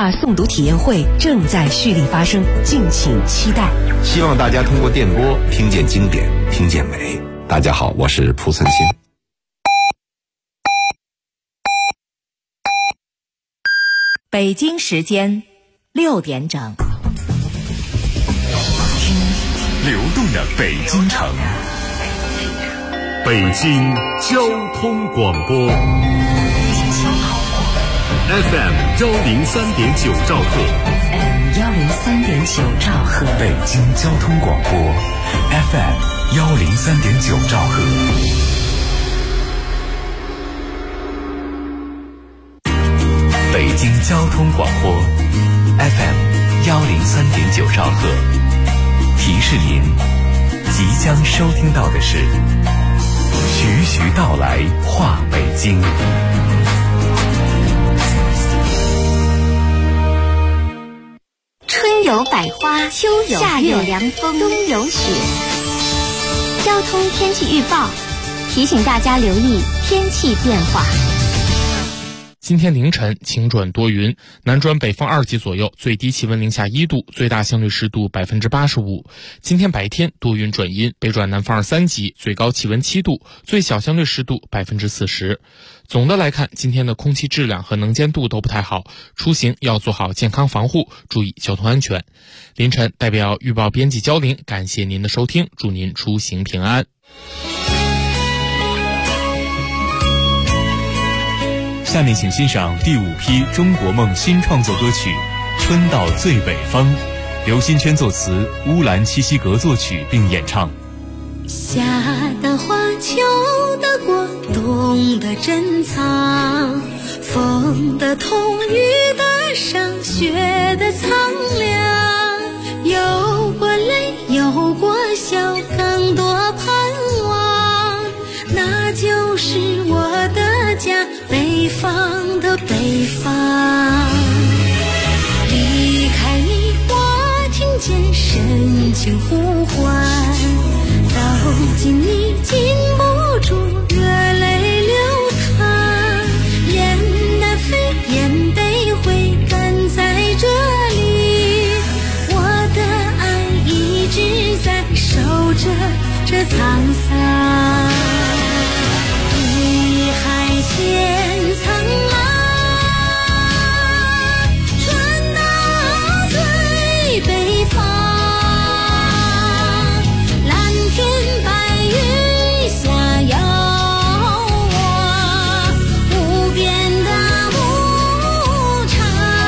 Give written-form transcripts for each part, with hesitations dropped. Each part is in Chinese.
画诵读体验会正在蓄力发生，敬请期待。 希望大家通过电波听见经典，听见美。大家好，我是蒲森新。 北京时间6点整， 听流动的北京城，北京交通广播 FM 103.9兆赫 103.9兆赫， 北京交通广播 FM 103.9兆赫。北京交通广播 FM 103.9兆赫，提示您即将收听到的是徐徐道来话北京。 春有百花，秋有夏有凉风，冬有雪。交通天气预报提醒大家留意天气变化。 今天凌晨晴转多云，南转北风2级左右，最低气温零下1度，最大相对湿度85%。今天白天多云转阴，北转南风2、3级，最高气温7度，最小相对湿度40%。总的来看，今天的空气质量和能见度都不太好，出行要做好健康防护，注意交通安全。凌晨代表预报编辑焦玲，感谢您的收听，祝您出行平安。 下面请欣赏第5批中国梦新创作歌曲《春到最北方》，刘新娟作词，乌兰七西格作曲并演唱。 夏的花，秋的果，冬的珍藏，风的痛，雨的伤，雪的苍凉，有过泪，有过笑，更多盼望，那就是我的家，北方的北方。离开你，我听见深情呼唤，走近你，禁不住热泪流淌，雁南飞，雁北回，赶在这里，我的爱一直在守着这沧桑。碧海千层浪，传到最北方，蓝天白云下遥望，无边的牧场，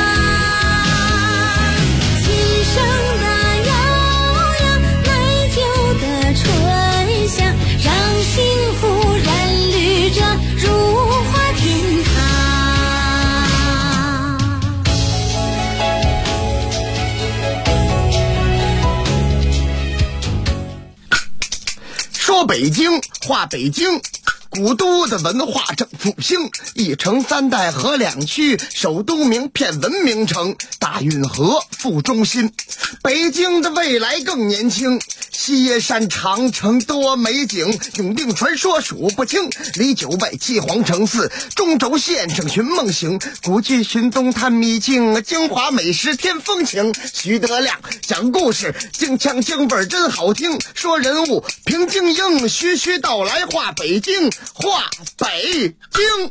琴声的悠扬，美酒的醇香，让幸福染绿这如花天堂。 说北京，话北京，古都的文化正复兴，一城三代合两区，首都名片文明城，大运河副中心。北京的未来更年轻，西山长城多美景，永定传说数不清，离9外7皇城4，中轴线上寻梦行，古迹寻踪探秘境，京华美食添风情。徐德亮讲故事，京腔京味真好听，说人物平静英，徐徐道来话北京，话北京。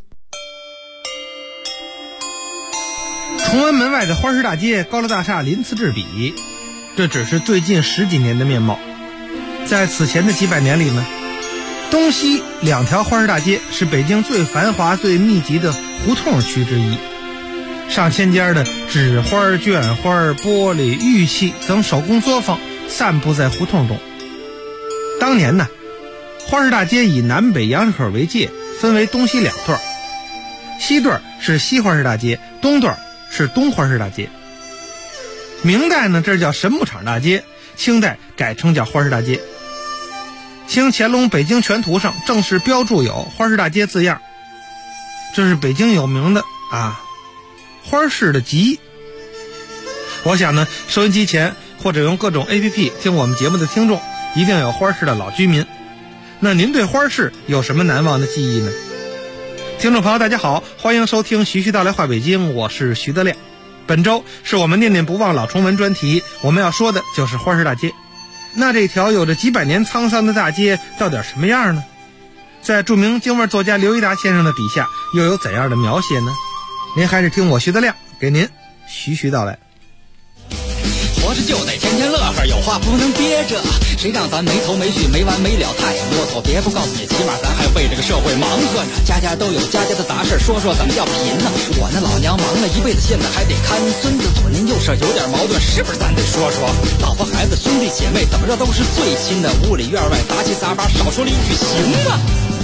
崇文门外的花市大街，高楼大厦鳞次栉比，这只是最近10几年的面貌。在此前的几百年里呢，东西2条花市大街是北京最繁华最密集的胡同区之一，上千家的纸花、绢花、玻璃、玉器等手工作坊散布在胡同中。当年呢，花市大街以南北杨口为界，分为东西2段，西段是西花市大街，东段是东花市大街。明代呢，这叫神木场大街，清代改称叫花市大街。清乾隆北京全图上正式标注有花市大街字样，这是北京有名的花市的集。我想呢，收音机前或者用各种 APP 听我们节目的听众，一定有花市的老居民。那您对花市有什么难忘的记忆呢？听众朋友大家好，欢迎收听徐徐道来话北京，我是徐德亮。 本周是我们念念不忘老崇文专题，我们要说的就是花市大街。那这条有着几百年沧桑的大街到底什么样呢？在著名京味作家刘一达先生的笔下又有怎样的描写呢？您还是听我徐德亮给您徐徐道来。 活着就得天天乐呵，有话不能憋着，谁让咱没头没绪没完没了太啰嗦，别不告诉你，起码咱还为这个社会忙活着，家家都有家家的杂事，说说怎么叫贫呢？我那老娘忙了一辈子，现在还得看孙子，左邻右舍有点矛盾，是不是咱得说说？老婆孩子兄弟姐妹怎么着都是最亲的，屋里院外杂七杂八，少说了一句行吗？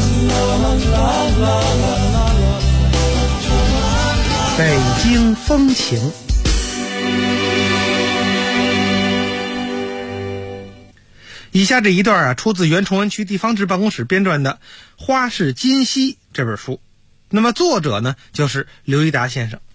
北京风情。以下这一段出自原崇文区地方志办公室编撰的《花市今昔》这本书。那么作者呢，就是刘一达先生。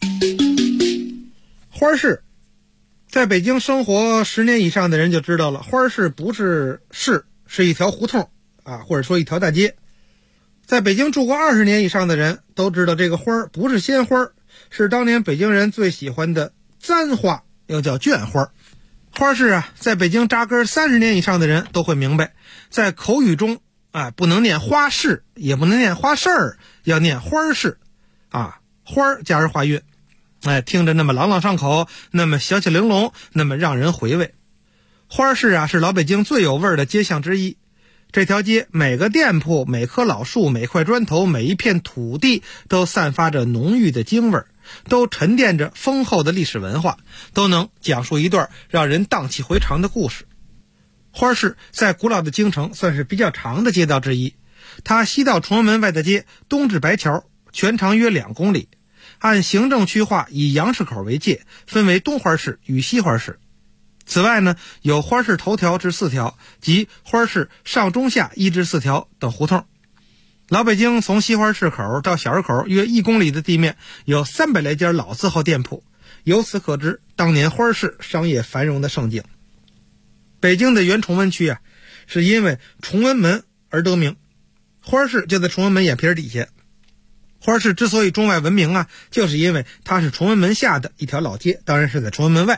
花市，在北京生活10年以上的人就知道了，花市不是市，是一条胡同啊，或者说一条大街。在北京住过20年以上的人都知道，这个花不是鲜花，是当年北京人最喜欢的簪花，又叫绢花。花市在北京扎根30年以上的人都会明白，在口语中不能念花市，也不能念花市儿，要念花市花加上化韵，听着那么朗朗上口，那么小巧玲珑，那么让人回味。花市是老北京最有味儿的街巷之一。这条街每个店铺、每棵老树、每块砖头、每一片土地都散发着浓郁的京味儿，都沉淀着丰厚的历史文化，都能讲述一段让人荡气回肠的故事。花市在古老的京城算是比较长的街道之一，它西到崇文门外的街，东至白桥，全长约2公里。按行政区划以杨市口为界，分为东花市与西花市。此外呢，有花市头条至4条及花市上中下1至4条等胡同。老北京从西花市口到小市口约1公里的地面有300来家老字号店铺，由此可知当年花市商业繁荣的盛景。北京的原崇文区是因为崇文门而得名，花市就在崇文门眼皮底下。花市之所以中外闻名就是因为它是崇文门下的一条老街，当然是在崇文门外。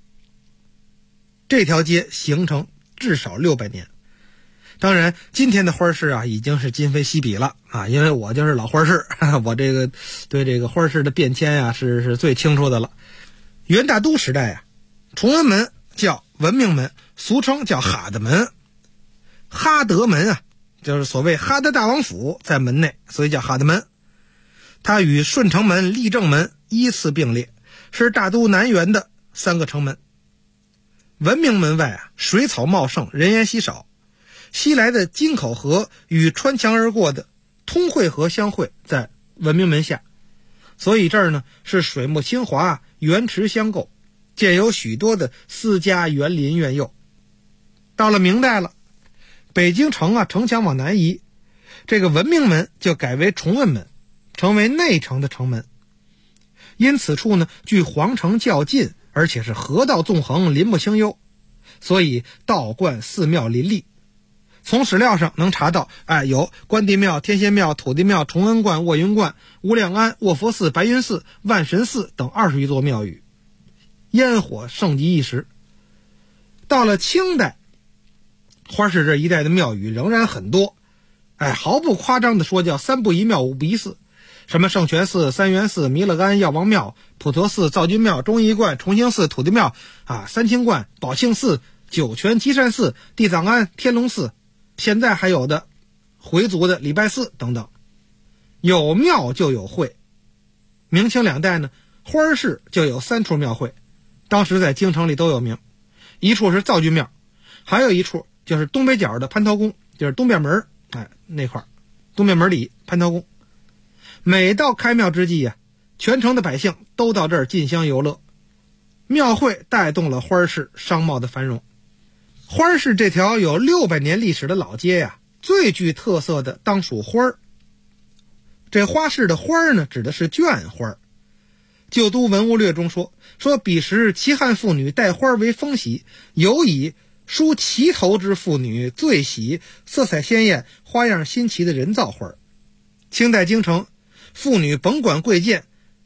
这条街形成至少600年，当然今天的花市已经是今非昔比了因为我就是老花市，我这个对这个花市的变迁是最清楚的了。元大都时代崇文门叫文明门，俗称叫哈德门。哈德门就是所谓哈德大王府在门内，所以叫哈德门。它与顺城门、立正门依次并列，是大都南园的3个城门。文明门外水草茂盛，人烟稀少。西来的金口河与穿墙而过的通惠河相会在文明门下，所以这儿呢是水木清华，园池相构，建有许多的私家园林院囿。到了明代了，北京城城墙往南移，这个文明门就改为崇文门，成为内城的城门。因此处呢距皇城较近，而且是河道纵横，林木清幽，所以道观寺庙林立。从史料上能查到有关帝庙、天仙庙、土地庙、崇恩观、卧云观、无量庵、卧佛寺、白云寺、万神寺等20余座庙宇，烟火盛极一时。到了清代，花市这一带的庙宇仍然很多，毫不夸张的说叫3不一庙5不一寺，什么圣泉寺、三元寺、弥勒庵、药王庙、普陀寺、造君庙、忠义观、重兴寺、土地庙三清观、宝庆寺、九泉积善寺、地藏庵、天龙寺，现在还有的回族的礼拜寺等等。有庙就有会。明清2代呢，花市就有3处庙会，当时在京城里都有名。一处是造君庙，还有一处就是东北角的蟠桃宫，就是东便门那块东便门里蟠桃宫。每到开庙之际全城的百姓都到这儿进香游乐，庙会带动了花市商贸的繁荣。花市这条有600年历史的老街最具特色的当属花儿。这花市的花儿呢，指的是绢花。旧都文物略中说彼时齐汉妇女戴花为风习，尤以梳齐头之妇女最喜色彩鲜艳、花样新奇的人造花。清代京城妇女甭管贵贱，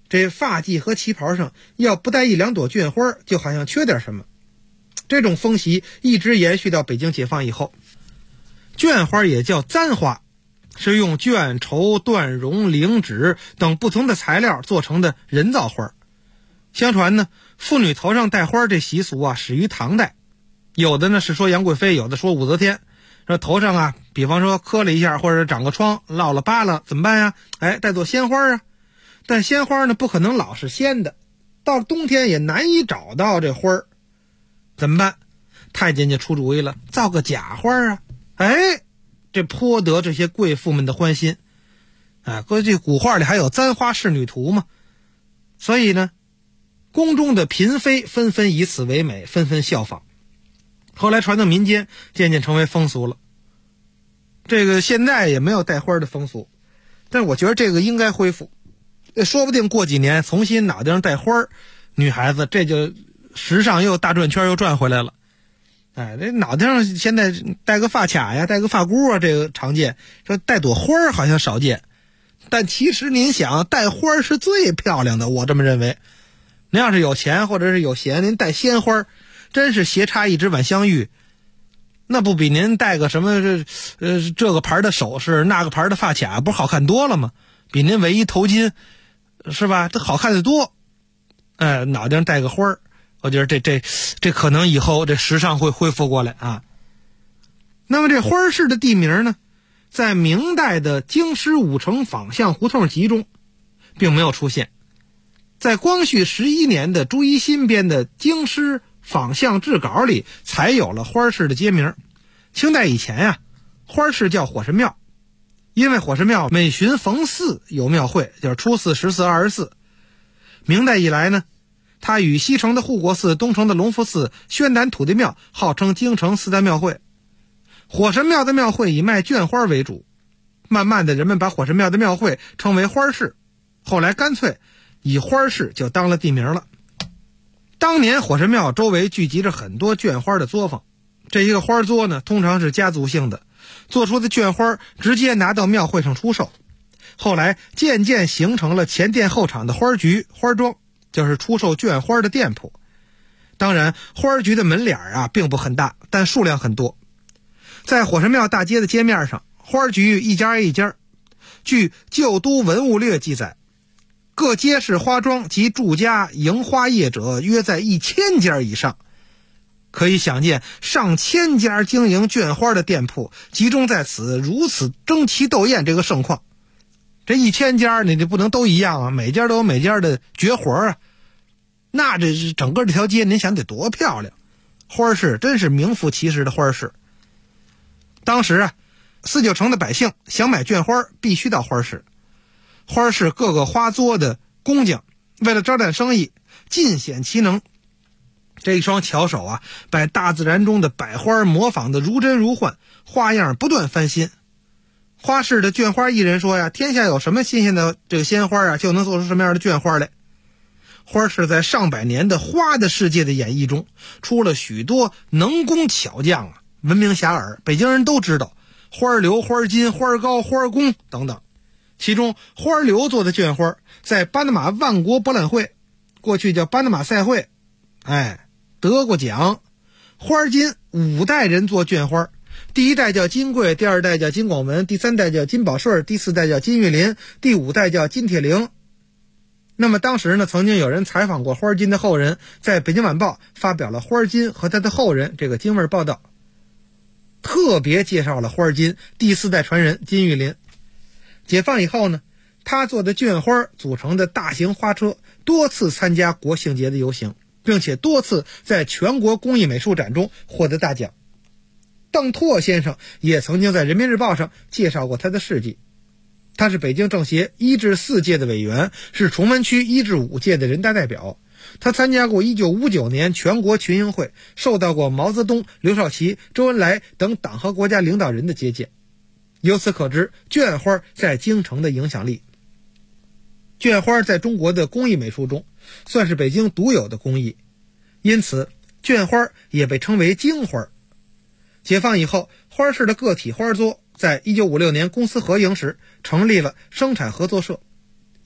这发髻和旗袍上要不带1-2朵绢花，就好像缺点什么。这种风习一直延续到北京解放以后。绢花也叫簪花，是用绢、绸、缎绒、绫纸等不同的材料做成的人造花。相传呢，妇女头上戴花这习俗啊，始于唐代。有的呢是说杨贵妃，有的说武则天。说头上啊，比方说磕了一下，或者长个疮，落了疤了，怎么办呀？带朵鲜花啊。但鲜花呢，不可能老是鲜的，到了冬天也难以找到这花儿，怎么办？太监就出主意了，造个假花啊！这颇得这些贵妇们的欢心。过去古画里还有簪花仕女图嘛，所以呢，宫中的嫔妃纷纷以此为美，纷纷效仿。后来传到民间，渐渐成为风俗了。这个现在也没有戴花的风俗，但我觉得这个应该恢复。说不定过几年重新脑袋上戴花，女孩子这就时尚又大转圈又转回来了。这脑袋上现在戴个发卡呀，戴个发箍啊，这个常见。说戴朵花好像少见，但其实您想，戴花是最漂亮的，我这么认为。您要是有钱或者是有闲，您戴鲜花真是斜插一枝晚香玉，那不比您戴个什么这个牌的首饰，那个牌的发卡，不是好看多了吗？比您围一头巾，是吧？这好看得多。脑袋上戴个花，我觉得这可能以后这时尚会恢复过来啊。那么这花市的地名呢，在明代的京师5城坊巷胡同集中并没有出现，在光绪11年的朱一新编的京师坊巷志稿里才有了花市的街名。清代以前呀，花市叫火神庙，因为火神庙每旬逢4有庙会，就是初4、14、24。明代以来呢，它与西城的护国寺、东城的隆福寺、宣南土地庙号称京城4大庙会。火神庙的庙会以卖绢花为主，慢慢的人们把火神庙的庙会称为花市，后来干脆以花市就当了地名了。当年火神庙周围聚集着很多绢花的作坊，这一个花作呢，通常是家族性的，做出的绢花直接拿到庙会上出售。后来渐渐形成了前店后厂的花局、花庄，就是出售绢花的店铺。当然，花局的门脸啊并不很大，但数量很多。在火神庙大街的街面上，花局一家一家。据《旧都文物略》记载，各街市花庄及住家营花业者约在1000家以上。可以想见，上千家经营绢花的店铺集中在此，如此争奇斗艳这个盛况。这1000家你就不能都一样啊，每家都有每家的绝活啊。那这整个这条街您想得多漂亮。花市真是名副其实的花市。当时啊，4、9城的百姓想买绢花必须到花市。花市各个花作的工匠为了招揽生意，尽显其能。这一双巧手啊，把大自然中的百花模仿的如真如幻，花样不断翻新。花市的绢花艺人说呀，天下有什么新鲜的这个鲜花啊，就能做出什么样的绢花来。花市在上百年的花的世界的演绎中，出了许多能工巧匠啊，闻名遐迩，北京人都知道花柳、花金、花糕、花工等等。其中花柳做的绢花在巴拿马万国博览会，过去叫巴拿马赛会，得过奖。花金5代人做绢花，第1代叫金贵，第2代叫金广文，第3代叫金宝顺，第4代叫金玉林，第5代叫金铁灵。那么当时呢，曾经有人采访过花金的后人，在北京晚报发表了花金和他的后人这个京味报道，特别介绍了花金第4代传人金玉林。解放以后呢，他做的绢花组成的大型花车多次参加国庆节的游行，并且多次在全国工艺美术展中获得大奖。邓拓先生也曾经在人民日报上介绍过他的事迹。他是北京政协1至4届的委员，是崇文区1至5届的人大代表。他参加过1959年全国群英会，受到过毛泽东、刘少奇、周恩来等党和国家领导人的接见。由此可知绢花在京城的影响力。绢花在中国的工艺美术中算是北京独有的工艺，因此绢花也被称为京花。解放以后，花市的个体花作在1956年公私合营时成立了生产合作社。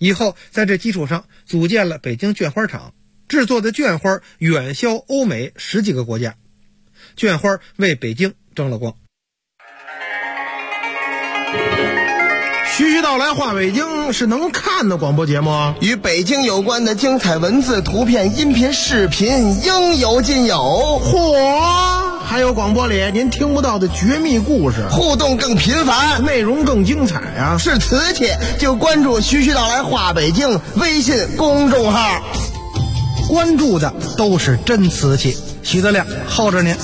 以后在这基础上组建了北京绢花厂，制作的绢花远销欧美10几个国家，绢花为北京争了光。 徐徐道来话北京是能看的广播节目， 与北京有关的精彩文字、图片、音频、视频应有尽有。 嚯！还有广播里您听不到的绝密故事， 互动更频繁， 内容更精彩啊！ 是瓷器就关注徐徐道来话北京微信公众号， 关注的都是真瓷器。徐德亮候着您。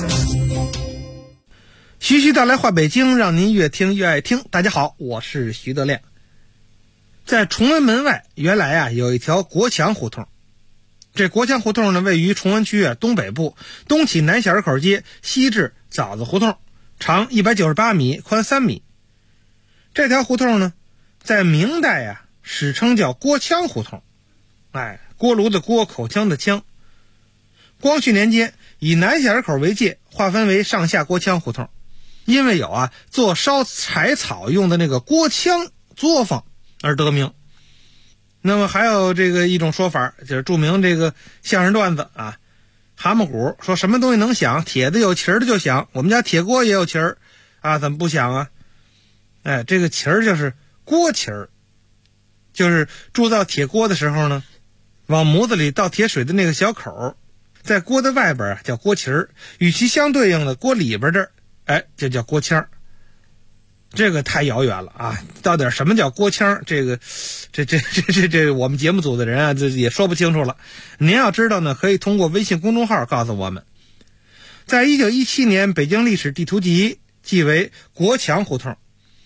徐徐道来话北京，让您越听越爱听。大家好，我是徐德亮。在崇文门外原来有一条国强胡同，这国强胡同呢位于崇文区东北部，东起南小二口街，西至枣子胡同，长198米，宽3米。这条胡同呢在明代史称叫郭腔胡同，锅炉的锅，口腔的腔。光绪年间以南小二口为界，划分为上下郭腔胡同，因为有做烧柴草用的那个锅腔作坊而得名。那么还有这个一种说法，就是著名这个相声段子蛤蟆鼓说什么东西能响，铁的有旗儿的就响，我们家铁锅也有旗儿怎么不响啊？这个旗儿就是锅旗儿，就是铸造铁锅的时候呢，往模子里倒铁水的那个小口，在锅的外边叫锅旗儿，与其相对应的锅里边这就叫锅腔。这个太遥远了到底什么叫锅腔，这我们节目组的人这也说不清楚了。您要知道呢，可以通过微信公众号告诉我们。在1917年北京历史地图集记为国强胡同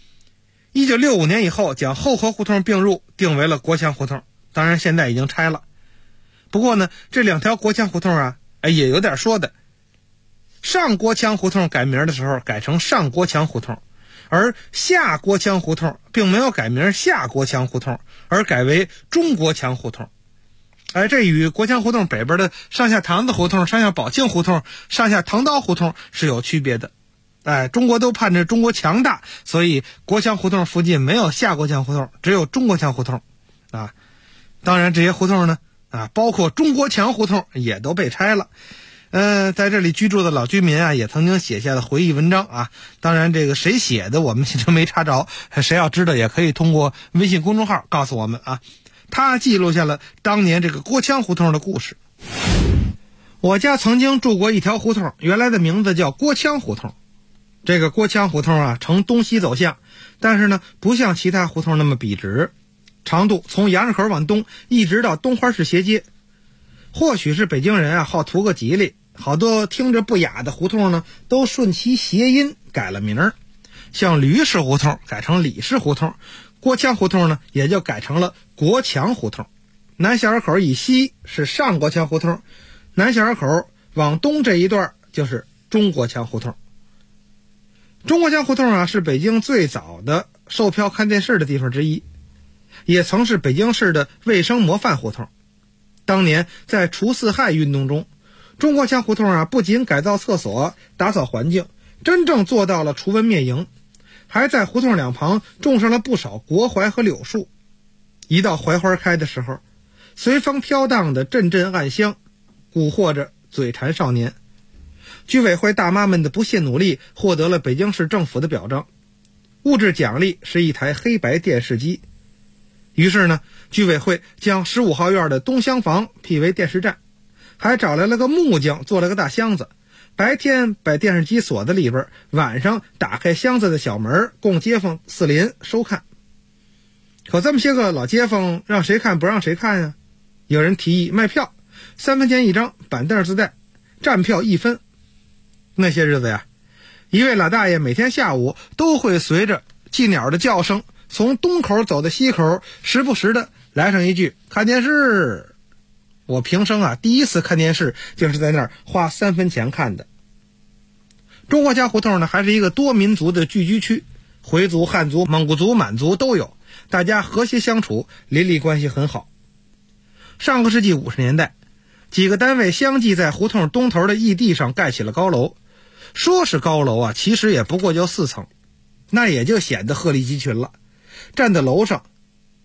，1965年以后将后河胡同并入，定为了国强胡同，当然现在已经拆了。不过呢，这两条国强胡同也有点说的。上国强胡同改名的时候改成上国强胡同，而下国强胡同并没有改名下国强胡同，而改为中国强胡同。这与国强胡同北边的上下堂子胡同、上下宝庆胡同、上下唐刀胡同是有区别的。中国都盼着中国强大，所以国强胡同附近没有下国强胡同，只有中国强胡同当然这些胡同呢包括中国强胡同也都被拆了。在这里居住的老居民也曾经写下了回忆文章当然这个谁写的我们现在没查着，谁要知道也可以通过微信公众号告诉我们他记录下了当年这个郭腔胡同的故事。我家曾经住过一条胡同，原来的名字叫郭腔胡同。这个郭腔胡同呈东西走向，但是呢不像其他胡同那么笔直，长度从杨市口往东一直到东花市斜街。或许是北京人好图个吉利，好多听着不雅的胡同呢都顺其谐音改了名儿，像吕氏胡同改成李氏胡同，郭腔胡同呢也就改成了国强胡同。南小二口以西是上国强胡同，南小二口往东这一段就是中国强胡同。中国强胡同是北京最早的售票看电视的地方之一，也曾是北京市的卫生模范胡同。当年在除四害运动中，中国强胡同不仅改造厕所、打扫环境，真正做到了除蚊灭蝇，还在胡同两旁种上了不少国槐和柳树。一到槐花开的时候，随风飘荡的阵阵暗香，蛊惑着嘴馋少年。居委会大妈们的不懈努力获得了北京市政府的表彰，物质奖励是一台黑白电视机。于是呢，居委会将15号院的东厢房辟为电视站，还找来了个木匠做了个大箱子，白天把电视机锁在里边，晚上打开箱子的小门，供街坊四邻收看。可这么些个老街坊让谁看不让谁看呀？有人提议卖票，3分钱一张，板凳自带，站票1分。那些日子一位老大爷每天下午都会随着寄鸟的叫声从东口走到西口，时不时的来上一句看电视。我平生第一次看电视就是在那儿花3分钱看的。中国家胡同呢还是一个多民族的聚居区，回族、汉族、蒙古族、满族都有，大家和谐相处，邻里关系很好。上个世纪50年代，几个单位相继在胡同东头的驿地上盖起了高楼，说是高楼其实也不过就4层，那也就显得鹤立鸡群了。站在楼上，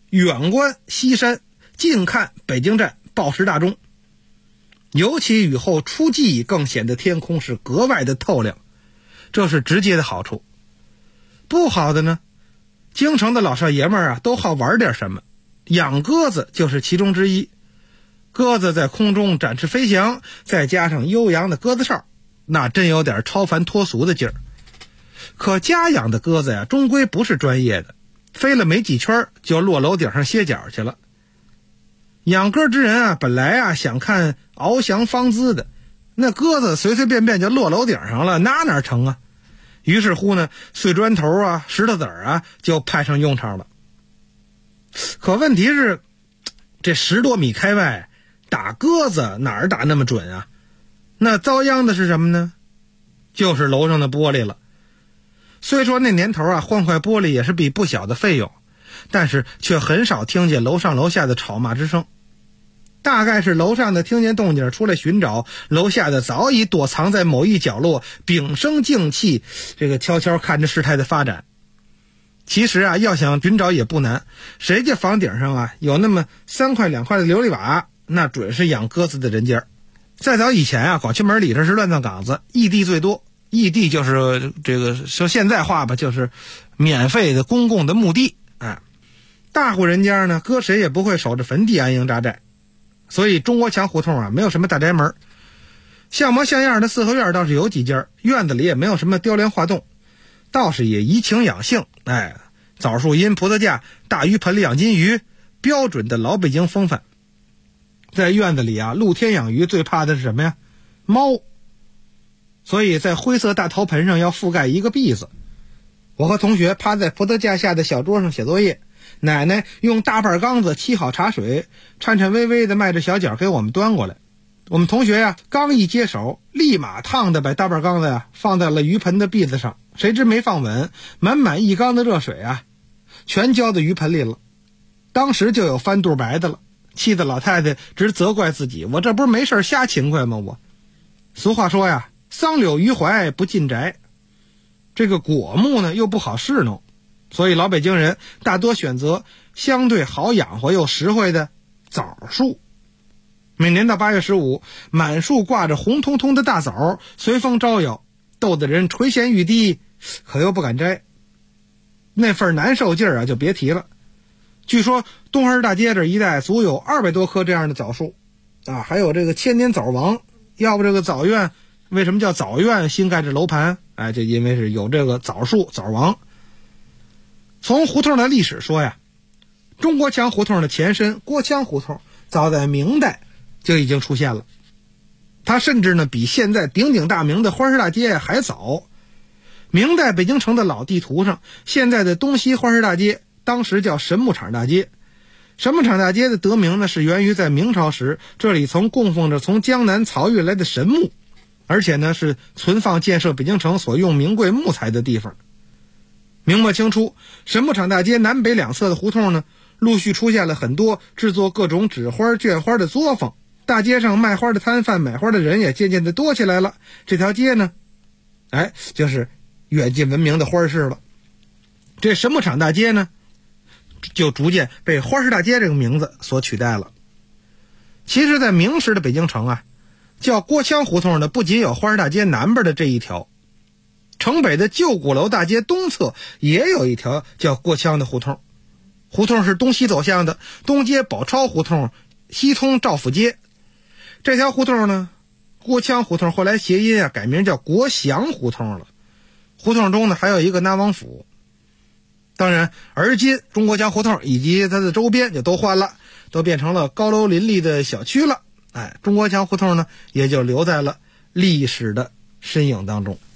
远观西山，近看北京站报时大钟。尤其雨后初霁，更显得天空是格外的透亮，这是直接的好处。不好的呢，京城的老少爷们儿都好玩点什么，养鸽子就是其中之一。鸽子在空中展翅飞翔，再加上悠扬的鸽子哨，那真有点超凡脱俗的劲儿。可家养的鸽子终归不是专业的，飞了没几圈就落楼顶上歇脚去了。养鸽之人本来想看翱翔芳姿的，那鸽子随随便便就落楼顶上了，哪成啊？于是乎呢，碎砖头石头子儿就派上用场了。可问题是，这10多米开外打鸽子哪儿打那么准啊？那遭殃的是什么呢？就是楼上的玻璃了。虽说那年头换块玻璃也是笔不小的费用，但是却很少听见楼上楼下的吵骂之声。大概是楼上的听见动静出来寻找，楼下的早已躲藏在某一角落，屏声静气，这个悄悄看着事态的发展。其实要想寻找也不难，谁家房顶上有那么3块2块的琉璃瓦，那准是养鸽子的人家。再早以前广渠门里头是乱葬岗子，异地最多。异地就是这个说现在话吧，就是免费的公共的墓地。大户人家呢，搁谁也不会守着坟地安营扎寨，所以中国墙胡同没有什么大宅门，像模像样的四合院倒是有几家，院子里也没有什么雕梁画栋，倒是也怡情养性。枣树荫葡萄架，大鱼盆里养金鱼，标准的老北京风范。在院子里露天养鱼最怕的是什么呀？猫。所以在灰色大陶盆上要覆盖一个篦子。我和同学趴在葡萄架下的小桌上写作业，奶奶用大半缸子沏好茶水，颤颤巍巍的迈着小脚给我们端过来。我们同学刚一接手，立马烫的把大半缸子放在了鱼盆的篦子上，谁知没放稳，满满一缸的热水全浇到鱼盆里了。当时就有翻肚白的了，气得老太太直责怪自己，我这不是没事瞎勤快吗？我俗话说桑柳余怀不进宅，这个果木呢又不好侍弄，所以老北京人大多选择相对好养活又实惠的枣树。每年到8月15，满树挂着红彤彤的大枣，随风招摇，逗得人垂涎欲滴，可又不敢摘。那份难受劲儿就别提了。据说东河大街这一带足有200多棵这样的枣树还有这个千年枣王。要不这个枣院为什么叫枣院？新盖这楼盘就因为是有这个枣树枣王。从胡同的历史说中国墙胡同的前身郭羌胡同早在明代就已经出现了，它甚至呢比现在鼎鼎大名的花市大街还早。明代北京城的老地图上，现在的东西花市大街当时叫神木场大街。神木场大街的得名呢，是源于在明朝时，这里曾供奉着从江南漕运来的神木，而且呢是存放建设北京城所用名贵木材的地方。明末清初，神木场大街南北两侧的胡同呢，陆续出现了很多制作各种纸花绢花的作坊，大街上卖花的摊贩买花的人也渐渐的多起来了。这条街呢就是远近闻名的花市了。这神木场大街呢就逐渐被花市大街这个名字所取代了。其实在明时的北京城叫郭羌胡同的不仅有花市大街南边的这一条，城北的旧鼓楼大街东侧也有一条叫郭羌的胡同。胡同是东西走向的，东接宝钞胡同，西通赵府街。这条胡同呢，郭羌胡同后来谐音改名叫国祥胡同了。胡同中呢还有一个南王府。当然而今中国墙胡同以及它的周边就都换了，都变成了高楼林立的小区了。中国墙胡同呢也就留在了历史的身影当中。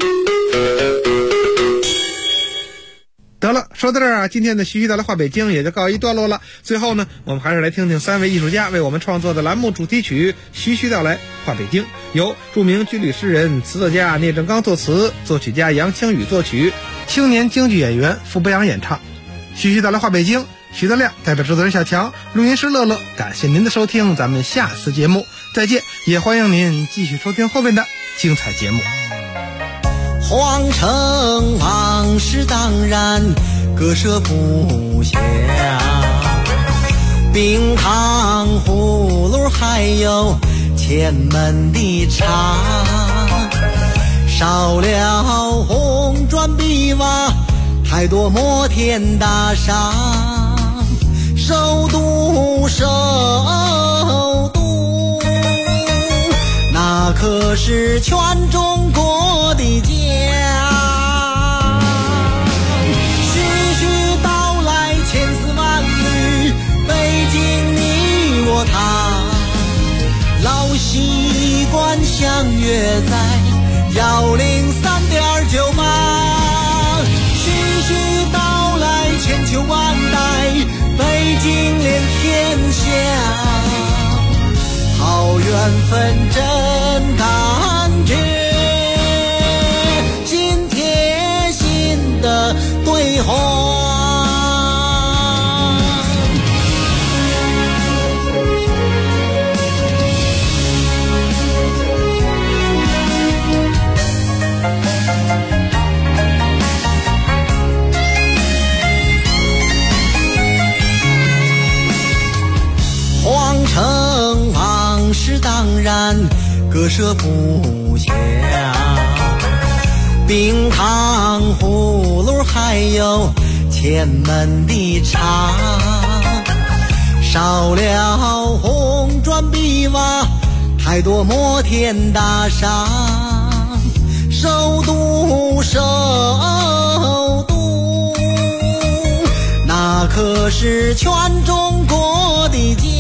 得了，说到这儿今天的徐徐道来话北京也就告一段落了。最后呢，我们还是来听听3位艺术家为我们创作的栏目主题曲《徐徐道来话北京》，由著名军旅诗人、词作家聂政刚作词，作曲家杨清宇作曲，青年京剧演员傅博阳演唱。徐徐道来话北京，徐德亮代表制作人小强，录音师乐乐，感谢您的收听，咱们下次节目再见，也欢迎您继续收听后面的精彩节目。 皇城往事当然割舍不下， 冰糖葫芦还有前门的茶，少了红砖碧瓦，太多摩天大厦。首都首都，那可是全中国的家。徐徐道来千丝万缕，北京你我他，老习惯相约在103.9吧。徐徐道来千秋万代，北京连天下，好缘分真感觉，心贴心的对话。皇城往事当然割舍不下，冰糖葫芦还有前门的茶，少了红砖碧瓦，太多摩天大厦。首都首都，那可是全中国的家。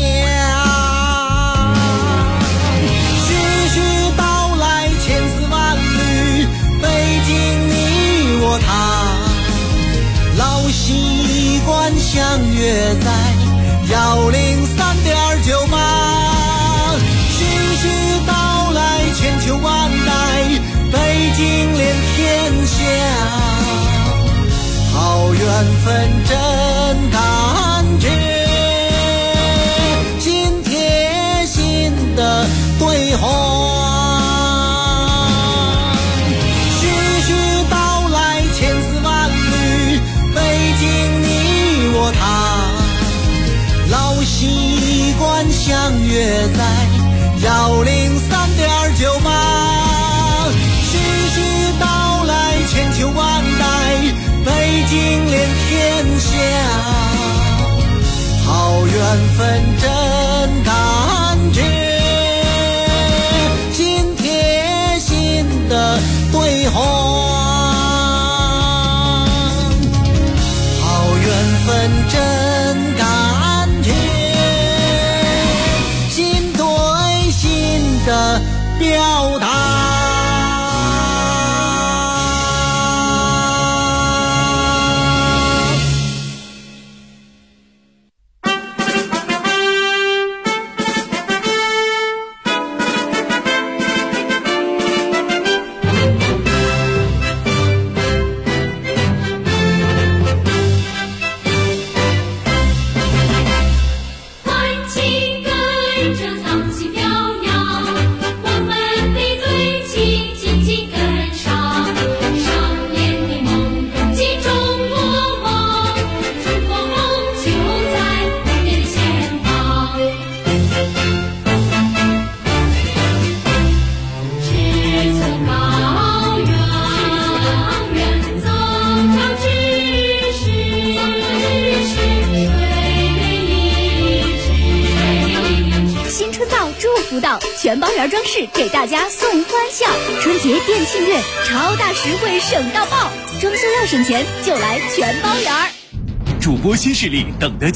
徐徐道来千丝万缕，北京你我他，老习惯相约在103.9吧。徐徐道来千秋万代，北京连天下，好缘分真感觉，心贴心的对话。徐徐道来千丝万缕，北京你我他，老习惯相约在103.9吧。徐徐道来千秋万代，北京连天下，好缘分真感觉，心贴心的对话。好缘分真感觉，心对心的表达。 全包圆装饰给大家送欢笑，春节店庆月超大实惠省到爆，装修要省钱就来全包圆。 主播新势力等得